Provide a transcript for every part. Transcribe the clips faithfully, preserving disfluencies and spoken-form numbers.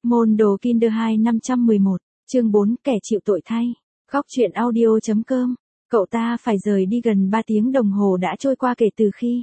Môn đồ Kinder hai năm trăm mười một, chương bốn, kẻ chịu tội thay. Góc truyện audio.com. Cậu ta phải rời đi gần ba tiếng đồng hồ đã trôi qua kể từ khi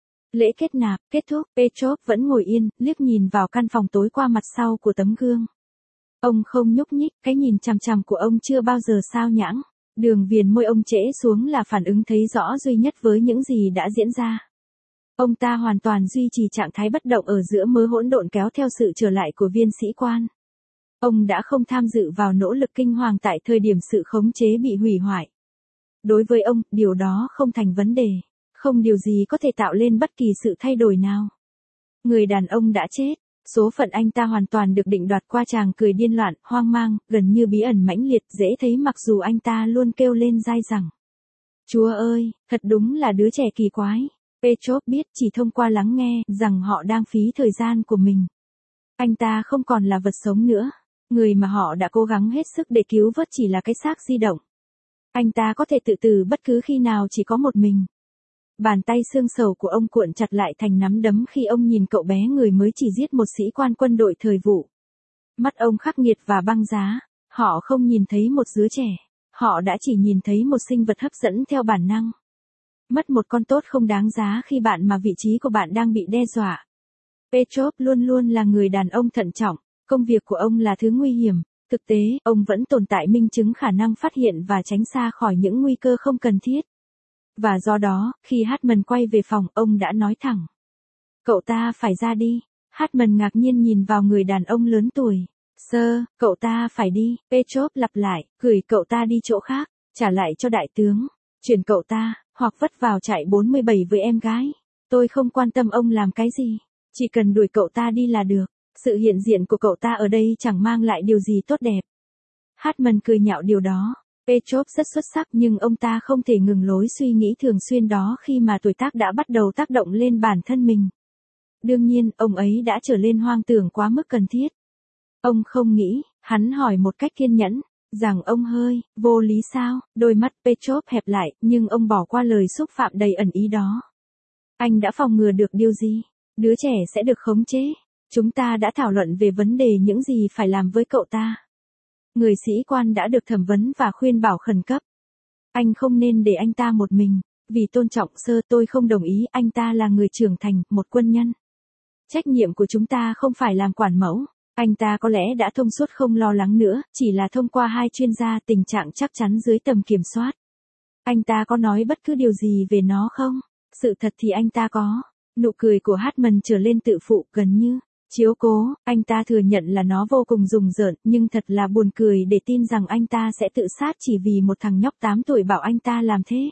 lễ kết nạp kết thúc. Petrov vẫn ngồi yên, liếc nhìn vào căn phòng tối qua mặt sau của tấm gương. Ông không nhúc nhích, cái nhìn chằm chằm của ông chưa bao giờ sao nhãng. Đường viền môi ông trễ xuống là phản ứng thấy rõ duy nhất với những gì đã diễn ra. Ông ta hoàn toàn duy trì trạng thái bất động ở giữa mớ hỗn độn kéo theo sự trở lại của viên sĩ quan. Ông đã không tham dự vào nỗ lực kinh hoàng tại thời điểm sự khống chế bị hủy hoại. Đối với ông, điều đó không thành vấn đề. Không điều gì có thể tạo lên bất kỳ sự thay đổi nào. Người đàn ông đã chết. Số phận anh ta hoàn toàn được định đoạt qua chàng cười điên loạn, hoang mang, gần như bí ẩn mãnh liệt, dễ thấy mặc dù anh ta luôn kêu lên dai dẳng. Chúa ơi, thật đúng là đứa trẻ kỳ quái. Petrov biết chỉ thông qua lắng nghe rằng họ đang phí thời gian của mình. Anh ta không còn là vật sống nữa. Người mà họ đã cố gắng hết sức để cứu vớt chỉ là cái xác di động. Anh ta có thể tự tử bất cứ khi nào chỉ có một mình. Bàn tay xương sầu của ông cuộn chặt lại thành nắm đấm khi ông nhìn cậu bé người mới chỉ giết một sĩ quan quân đội thời vụ. Mắt ông khắc nghiệt và băng giá. Họ không nhìn thấy một đứa trẻ. Họ đã chỉ nhìn thấy một sinh vật hấp dẫn theo bản năng. Mất một con tốt không đáng giá khi bạn mà vị trí của bạn đang bị đe dọa. Petrov luôn luôn là người đàn ông thận trọng. Công việc của ông là thứ nguy hiểm. Thực tế, ông vẫn tồn tại minh chứng khả năng phát hiện và tránh xa khỏi những nguy cơ không cần thiết. Và do đó, khi Hartman quay về phòng, ông đã nói thẳng. Cậu ta phải ra đi. Hartman ngạc nhiên nhìn vào người đàn ông lớn tuổi. Sơ, cậu ta phải đi. Petrov lặp lại, gửi cậu ta đi chỗ khác, trả lại cho đại tướng. Chuyển cậu ta, hoặc vất vào trại bốn mươi bảy với em gái. Tôi không quan tâm ông làm cái gì. Chỉ cần đuổi cậu ta đi là được. Sự hiện diện của cậu ta ở đây chẳng mang lại điều gì tốt đẹp. Hartman cười nhạo điều đó. Petrov rất xuất sắc nhưng ông ta không thể ngừng lối suy nghĩ thường xuyên đó khi mà tuổi tác đã bắt đầu tác động lên bản thân mình. Đương nhiên, ông ấy đã trở lên hoang tưởng quá mức cần thiết. Ông không nghĩ, hắn hỏi một cách kiên nhẫn, rằng ông hơi vô lý sao? Đôi mắt Petrov hẹp lại, nhưng ông bỏ qua lời xúc phạm đầy ẩn ý đó. Anh đã phòng ngừa được điều gì? Đứa trẻ sẽ được khống chế. Chúng ta đã thảo luận về vấn đề những gì phải làm với cậu ta. Người sĩ quan đã được thẩm vấn và khuyên bảo khẩn cấp. Anh không nên để anh ta một mình. Vì tôn trọng sơ, tôi không đồng ý. Anh ta là người trưởng thành, một quân nhân. Trách nhiệm của chúng ta không phải làm quản mẫu. Anh ta có lẽ đã thông suốt không lo lắng nữa, chỉ là thông qua hai chuyên gia tình trạng chắc chắn dưới tầm kiểm soát. Anh ta có nói bất cứ điều gì về nó không? Sự thật thì anh ta có. Nụ cười của Hartman trở lên tự phụ, gần như chiếu cố. Anh ta thừa nhận là nó vô cùng rùng rợn, nhưng thật là buồn cười để tin rằng anh ta sẽ tự sát chỉ vì một thằng nhóc tám tuổi bảo anh ta làm thế.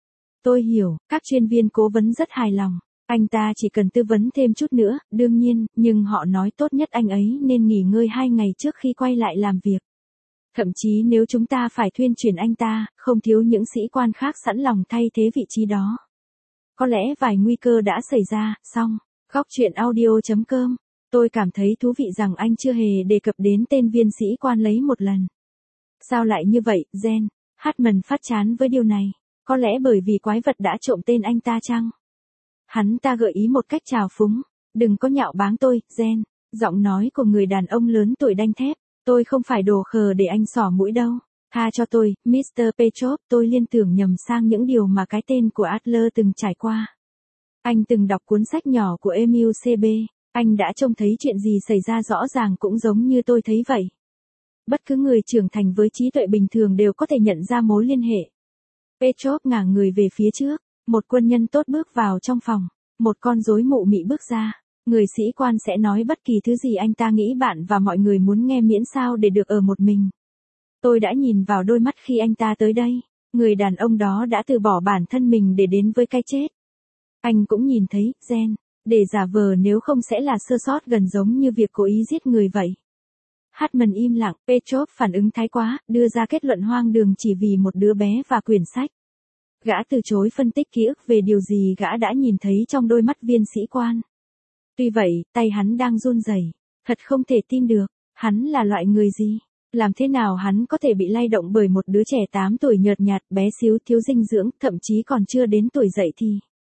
Tôi hiểu, các chuyên viên cố vấn rất hài lòng. Anh ta chỉ cần tư vấn thêm chút nữa, đương nhiên, nhưng họ nói tốt nhất anh ấy nên nghỉ ngơi hai ngày trước khi quay lại làm việc. Thậm chí nếu chúng ta phải thuyên chuyển anh ta, không thiếu những sĩ quan khác sẵn lòng thay thế vị trí đó. Có lẽ vài nguy cơ đã xảy ra, xong. Góc truyện audio.com. Tôi cảm thấy thú vị rằng anh chưa hề đề cập đến tên viên sĩ quan lấy một lần. Sao lại như vậy, Jen? Hartman phát chán với điều này. Có lẽ bởi vì quái vật đã trộm tên anh ta chăng? Hắn ta gợi ý một cách trào phúng. Đừng có nhạo báng tôi, Jen. Giọng nói của người đàn ông lớn tuổi đanh thép. Tôi không phải đồ khờ để anh xỏ mũi đâu. Tha cho tôi, mít tơ Petrov, tôi liên tưởng nhầm sang những điều mà cái tên của Adler từng trải qua. Anh từng đọc cuốn sách nhỏ của Emil xê bê. Anh đã trông thấy chuyện gì xảy ra rõ ràng cũng giống như tôi thấy vậy. Bất cứ người trưởng thành với trí tuệ bình thường đều có thể nhận ra mối liên hệ. Petrov ngả người về phía trước. Một quân nhân tốt bước vào trong phòng. Một con rối mụ mị bước ra. Người sĩ quan sẽ nói bất kỳ thứ gì anh ta nghĩ bạn và mọi người muốn nghe miễn sao để được ở một mình. Tôi đã nhìn vào đôi mắt khi anh ta tới đây. Người đàn ông đó đã từ bỏ bản thân mình để đến với cái chết. Anh cũng nhìn thấy, Jen, để giả vờ nếu không sẽ là sơ sót gần giống như việc cố ý giết người vậy. Hartman im lặng, Petrov phản ứng thái quá, đưa ra kết luận hoang đường chỉ vì một đứa bé và quyển sách. Gã từ chối phân tích ký ức về điều gì gã đã nhìn thấy trong đôi mắt viên sĩ quan. Tuy vậy, tay hắn đang run rẩy. Thật không thể tin được, hắn là loại người gì? Làm thế nào hắn có thể bị lay động bởi một đứa trẻ tám tuổi nhợt nhạt, bé xíu, thiếu dinh dưỡng, thậm chí còn chưa đến tuổi dậy thì.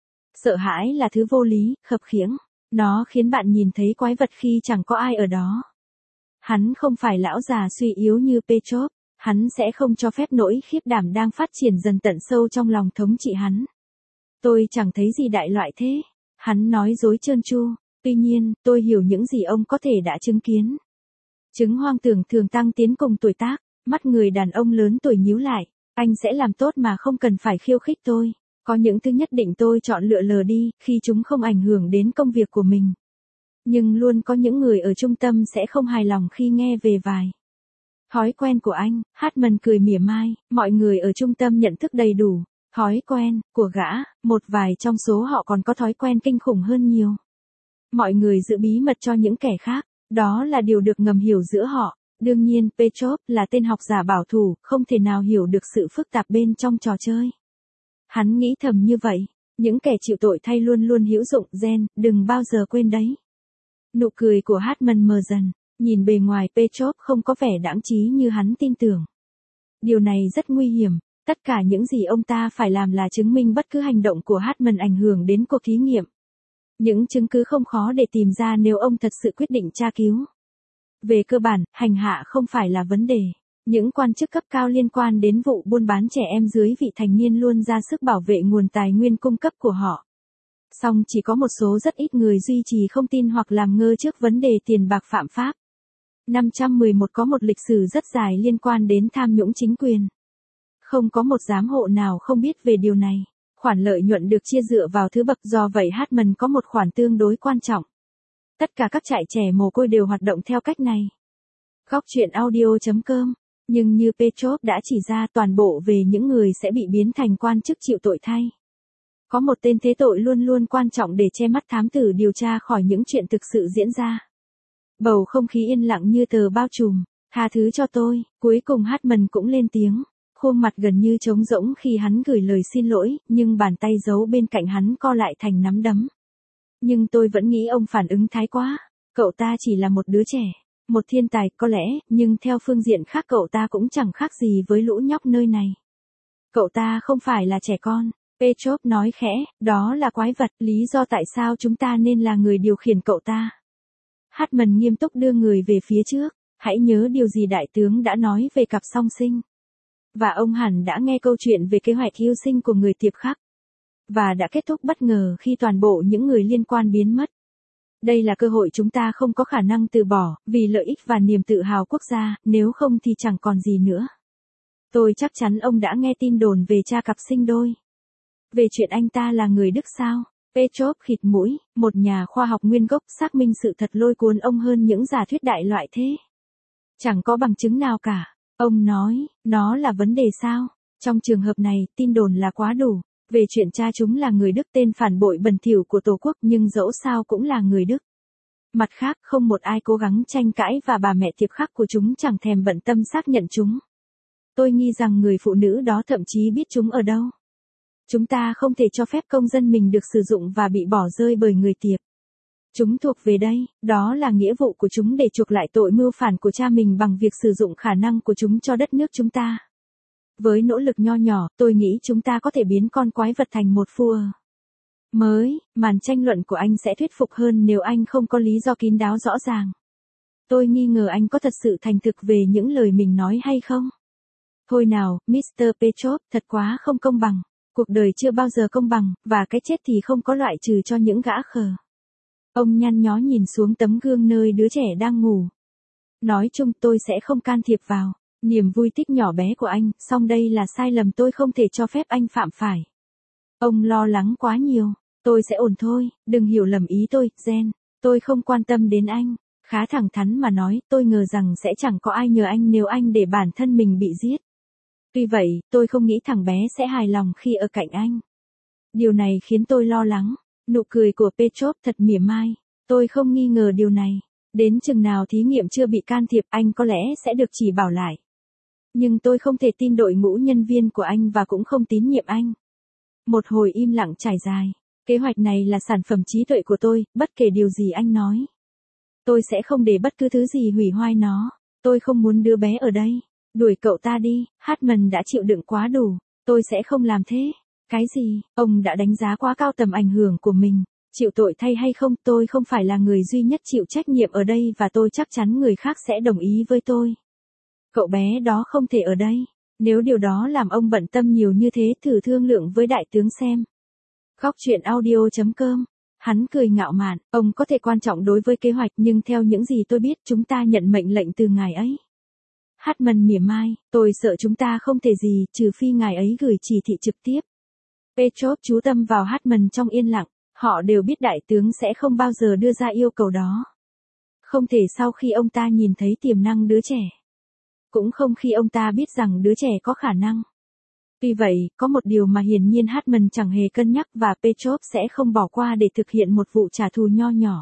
Sợ hãi là thứ vô lý, khập khiễng. Nó khiến bạn nhìn thấy quái vật khi chẳng có ai ở đó. Hắn không phải lão già suy yếu như Petrov, hắn sẽ không cho phép nỗi khiếp đảm đang phát triển dần tận sâu trong lòng thống trị hắn. Tôi chẳng thấy gì đại loại thế. Hắn nói dối trơn tru. Tuy nhiên, tôi hiểu những gì ông có thể đã chứng kiến. Chứng hoang tưởng thường tăng tiến cùng tuổi tác, mắt người đàn ông lớn tuổi nhíu lại. Anh sẽ làm tốt mà không cần phải khiêu khích tôi. Có những thứ nhất định tôi chọn lựa lờ đi, khi chúng không ảnh hưởng đến công việc của mình. Nhưng luôn có những người ở trung tâm sẽ không hài lòng khi nghe về vài thói quen của anh. Hartman cười mỉa mai, mọi người ở trung tâm nhận thức đầy đủ. Thói quen của gã, một vài trong số họ còn có thói quen kinh khủng hơn nhiều. Mọi người giữ bí mật cho những kẻ khác, đó là điều được ngầm hiểu giữa họ. Đương nhiên, Petrov là tên học giả bảo thủ, không thể nào hiểu được sự phức tạp bên trong trò chơi. Hắn nghĩ thầm như vậy, những kẻ chịu tội thay luôn luôn hữu dụng, Gen, đừng bao giờ quên đấy. Nụ cười của Hartman mờ dần, nhìn bề ngoài Petrov không có vẻ đãng trí như hắn tin tưởng. Điều này rất nguy hiểm, tất cả những gì ông ta phải làm là chứng minh bất cứ hành động của Hartman ảnh hưởng đến cuộc thí nghiệm. Những chứng cứ không khó để tìm ra nếu ông thật sự quyết định tra cứu. Về cơ bản, hành hạ không phải là vấn đề. Những quan chức cấp cao liên quan đến vụ buôn bán trẻ em dưới vị thành niên luôn ra sức bảo vệ nguồn tài nguyên cung cấp của họ. Song chỉ có một số rất ít người duy trì không tin hoặc làm ngơ trước vấn đề tiền bạc phạm pháp. năm trăm mười một có một lịch sử rất dài liên quan đến tham nhũng chính quyền. Không có một giám hộ nào không biết về điều này. Khoản lợi nhuận được chia dựa vào thứ bậc, do vậy Hartman có một khoản tương đối quan trọng. Tất cả các trại trẻ mồ côi đều hoạt động theo cách này. Góc truyện audio chấm com. Nhưng như Petrov đã chỉ ra, toàn bộ về những người sẽ bị biến thành quan chức chịu tội thay. Có một tên thế tội luôn luôn quan trọng để che mắt thám tử điều tra khỏi những chuyện thực sự diễn ra. Bầu không khí yên lặng như tờ bao trùm. Tha thứ cho tôi, cuối cùng Hartman cũng lên tiếng. Khuôn mặt gần như trống rỗng khi hắn gửi lời xin lỗi, nhưng bàn tay giấu bên cạnh hắn co lại thành nắm đấm. Nhưng tôi vẫn nghĩ ông phản ứng thái quá. Cậu ta chỉ là một đứa trẻ, một thiên tài có lẽ, nhưng theo phương diện khác cậu ta cũng chẳng khác gì với lũ nhóc nơi này. Cậu ta không phải là trẻ con, Petrov nói khẽ, đó là quái vật, lý do tại sao chúng ta nên là người điều khiển cậu ta. Hartman nghiêm túc đưa người về phía trước, hãy nhớ điều gì đại tướng đã nói về cặp song sinh. Và ông hẳn đã nghe câu chuyện về kế hoạch yêu sinh của người tiệp khắc. Và đã kết thúc bất ngờ khi toàn bộ những người liên quan biến mất. Đây là cơ hội chúng ta không có khả năng từ bỏ, vì lợi ích và niềm tự hào quốc gia, nếu không thì chẳng còn gì nữa. Tôi chắc chắn ông đã nghe tin đồn về cha cặp sinh đôi. Về chuyện anh ta là người Đức sao? Petrov khịt mũi, một nhà khoa học nguyên gốc xác minh sự thật lôi cuốn ông hơn những giả thuyết đại loại thế. Chẳng có bằng chứng nào cả. Ông nói, nó là vấn đề sao? Trong trường hợp này, tin đồn là quá đủ. Về chuyện cha chúng là người Đức, tên phản bội bẩn thỉu của Tổ quốc, nhưng dẫu sao cũng là người Đức. Mặt khác, không một ai cố gắng tranh cãi và bà mẹ tiệp khắc của chúng chẳng thèm bận tâm xác nhận chúng. Tôi nghi rằng người phụ nữ đó thậm chí biết chúng ở đâu. Chúng ta không thể cho phép công dân mình được sử dụng và bị bỏ rơi bởi người tiệp. Chúng thuộc về đây, đó là nghĩa vụ của chúng để chuộc lại tội mưu phản của cha mình bằng việc sử dụng khả năng của chúng cho đất nước chúng ta. Với nỗ lực nho nhỏ, tôi nghĩ chúng ta có thể biến con quái vật thành một vua mới. Màn tranh luận của anh sẽ thuyết phục hơn nếu anh không có lý do kín đáo rõ ràng. Tôi nghi ngờ anh có thật sự thành thực về những lời mình nói hay không. Thôi nào, mít tơ Petrov, thật quá không công bằng. Cuộc đời chưa bao giờ công bằng, và cái chết thì không có loại trừ cho những gã khờ. Ông nhăn nhó nhìn xuống tấm gương nơi đứa trẻ đang ngủ. Nói chung tôi sẽ không can thiệp vào niềm vui thích nhỏ bé của anh, song đây là sai lầm tôi không thể cho phép anh phạm phải. Ông lo lắng quá nhiều. Tôi sẽ ổn thôi, đừng hiểu lầm ý tôi, Gen. Tôi không quan tâm đến anh. Khá thẳng thắn mà nói, tôi ngờ rằng sẽ chẳng có ai nhờ anh nếu anh để bản thân mình bị giết. Tuy vậy, tôi không nghĩ thằng bé sẽ hài lòng khi ở cạnh anh. Điều này khiến tôi lo lắng. Nụ cười của Petrov thật mỉa mai. Tôi không nghi ngờ điều này. Đến chừng nào thí nghiệm chưa bị can thiệp, anh có lẽ sẽ được chỉ bảo lại. Nhưng tôi không thể tin đội ngũ nhân viên của anh và cũng không tín nhiệm anh. Một hồi im lặng trải dài. Kế hoạch này là sản phẩm trí tuệ của tôi, bất kể điều gì anh nói. Tôi sẽ không để bất cứ thứ gì hủy hoại nó. Tôi không muốn đứa bé ở đây. Đuổi cậu ta đi, Hartman đã chịu đựng quá đủ. Tôi sẽ không làm thế. Cái gì? Ông đã đánh giá quá cao tầm ảnh hưởng của mình. Chịu tội thay hay không, tôi không phải là người duy nhất chịu trách nhiệm ở đây và tôi chắc chắn người khác sẽ đồng ý với tôi. Cậu bé đó không thể ở đây. Nếu điều đó làm ông bận tâm nhiều như thế, thử thương lượng với đại tướng xem. Góc truyện audio chấm com. Hắn cười ngạo mạn, ông có thể quan trọng đối với kế hoạch nhưng theo những gì tôi biết chúng ta nhận mệnh lệnh từ ngài ấy. Hartman mỉa mai, tôi sợ chúng ta không thể gì, trừ phi ngài ấy gửi chỉ thị trực tiếp. Petrov chú tâm vào Hartman trong yên lặng, họ đều biết đại tướng sẽ không bao giờ đưa ra yêu cầu đó. Không thể sau khi ông ta nhìn thấy tiềm năng đứa trẻ. Cũng không khi ông ta biết rằng đứa trẻ có khả năng. Tuy vậy, có một điều mà hiển nhiên Hartman chẳng hề cân nhắc và Petrov sẽ không bỏ qua để thực hiện một vụ trả thù nho nhỏ.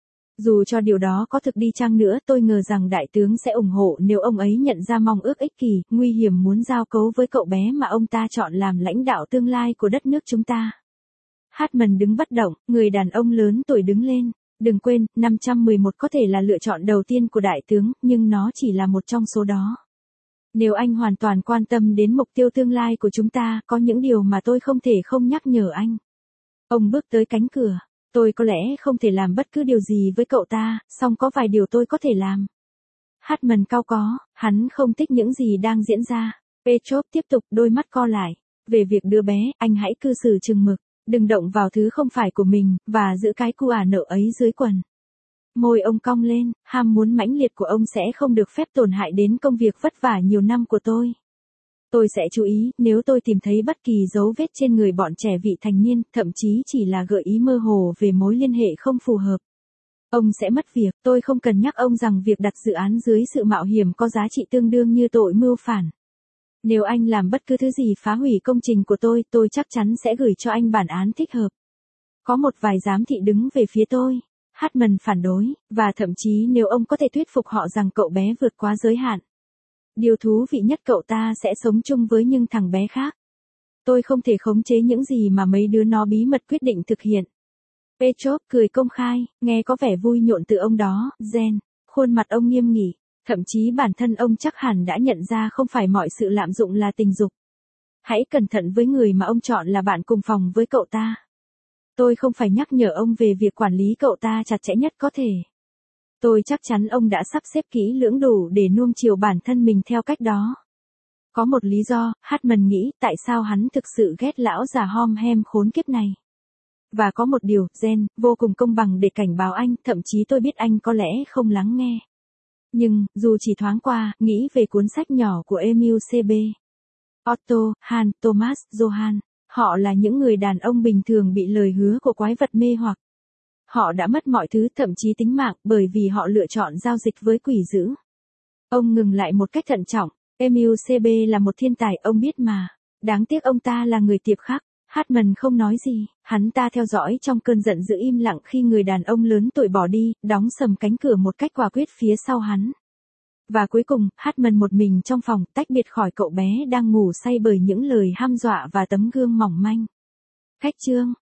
Dù cho điều đó có thực đi chăng nữa, tôi ngờ rằng đại tướng sẽ ủng hộ nếu ông ấy nhận ra mong ước ích kỷ, nguy hiểm muốn giao cấu với cậu bé mà ông ta chọn làm lãnh đạo tương lai của đất nước chúng ta. Hartman đứng bất động, người đàn ông lớn tuổi đứng lên. Đừng quên, năm trăm mười một có thể là lựa chọn đầu tiên của đại tướng, nhưng nó chỉ là một trong số đó. Nếu anh hoàn toàn quan tâm đến mục tiêu tương lai của chúng ta, có những điều mà tôi không thể không nhắc nhở anh. Ông bước tới cánh cửa. Tôi có lẽ không thể làm bất cứ điều gì với cậu ta, song có vài điều tôi có thể làm. Hartman cau có, hắn không thích những gì đang diễn ra. Petrov tiếp tục, đôi mắt co lại. Về việc đứa bé, anh hãy cư xử chừng mực. Đừng động vào thứ không phải của mình, và giữ cái cu ả nợ ấy dưới quần. Môi ông cong lên, ham muốn mãnh liệt của ông sẽ không được phép tổn hại đến công việc vất vả nhiều năm của tôi. Tôi sẽ chú ý, nếu tôi tìm thấy bất kỳ dấu vết trên người bọn trẻ vị thành niên, thậm chí chỉ là gợi ý mơ hồ về mối liên hệ không phù hợp. Ông sẽ mất việc, tôi không cần nhắc ông rằng việc đặt dự án dưới sự mạo hiểm có giá trị tương đương như tội mưu phản. Nếu anh làm bất cứ thứ gì phá hủy công trình của tôi, tôi chắc chắn sẽ gửi cho anh bản án thích hợp. Có một vài giám thị đứng về phía tôi. Hartman phản đối, và thậm chí nếu ông có thể thuyết phục họ rằng cậu bé vượt quá giới hạn. Điều thú vị nhất cậu ta sẽ sống chung với những thằng bé khác. Tôi không thể khống chế những gì mà mấy đứa nó bí mật quyết định thực hiện. Petrov cười công khai, nghe có vẻ vui nhộn từ ông đó, Jen. Khuôn mặt ông nghiêm nghị. Thậm chí bản thân ông chắc hẳn đã nhận ra không phải mọi sự lạm dụng là tình dục. Hãy cẩn thận với người mà ông chọn là bạn cùng phòng với cậu ta. Tôi không phải nhắc nhở ông về việc quản lý cậu ta chặt chẽ nhất có thể. Tôi chắc chắn ông đã sắp xếp kỹ lưỡng đủ để nuông chiều bản thân mình theo cách đó. Có một lý do, Hartman nghĩ, tại sao hắn thực sự ghét lão già hom hem khốn kiếp này. Và có một điều, Jen, vô cùng công bằng để cảnh báo anh, thậm chí tôi biết anh có lẽ không lắng nghe. Nhưng, dù chỉ thoáng qua, nghĩ về cuốn sách nhỏ của Emil xê bê. Otto, Hans, Thomas, Johann, họ là những người đàn ông bình thường bị lời hứa của quái vật mê hoặc. Họ đã mất mọi thứ, thậm chí tính mạng, bởi vì họ lựa chọn giao dịch với quỷ dữ. Ông ngừng lại một cách thận trọng, Emil xê bê là một thiên tài, ông biết mà. Đáng tiếc ông ta là người tiệp khắc. Hartman không nói gì, hắn ta theo dõi trong cơn giận dữ im lặng khi người đàn ông lớn tuổi bỏ đi, đóng sầm cánh cửa một cách quả quyết phía sau hắn. Và cuối cùng, Hartman một mình trong phòng, tách biệt khỏi cậu bé đang ngủ say bởi những lời hăm dọa và tấm gương mỏng manh. Cách chương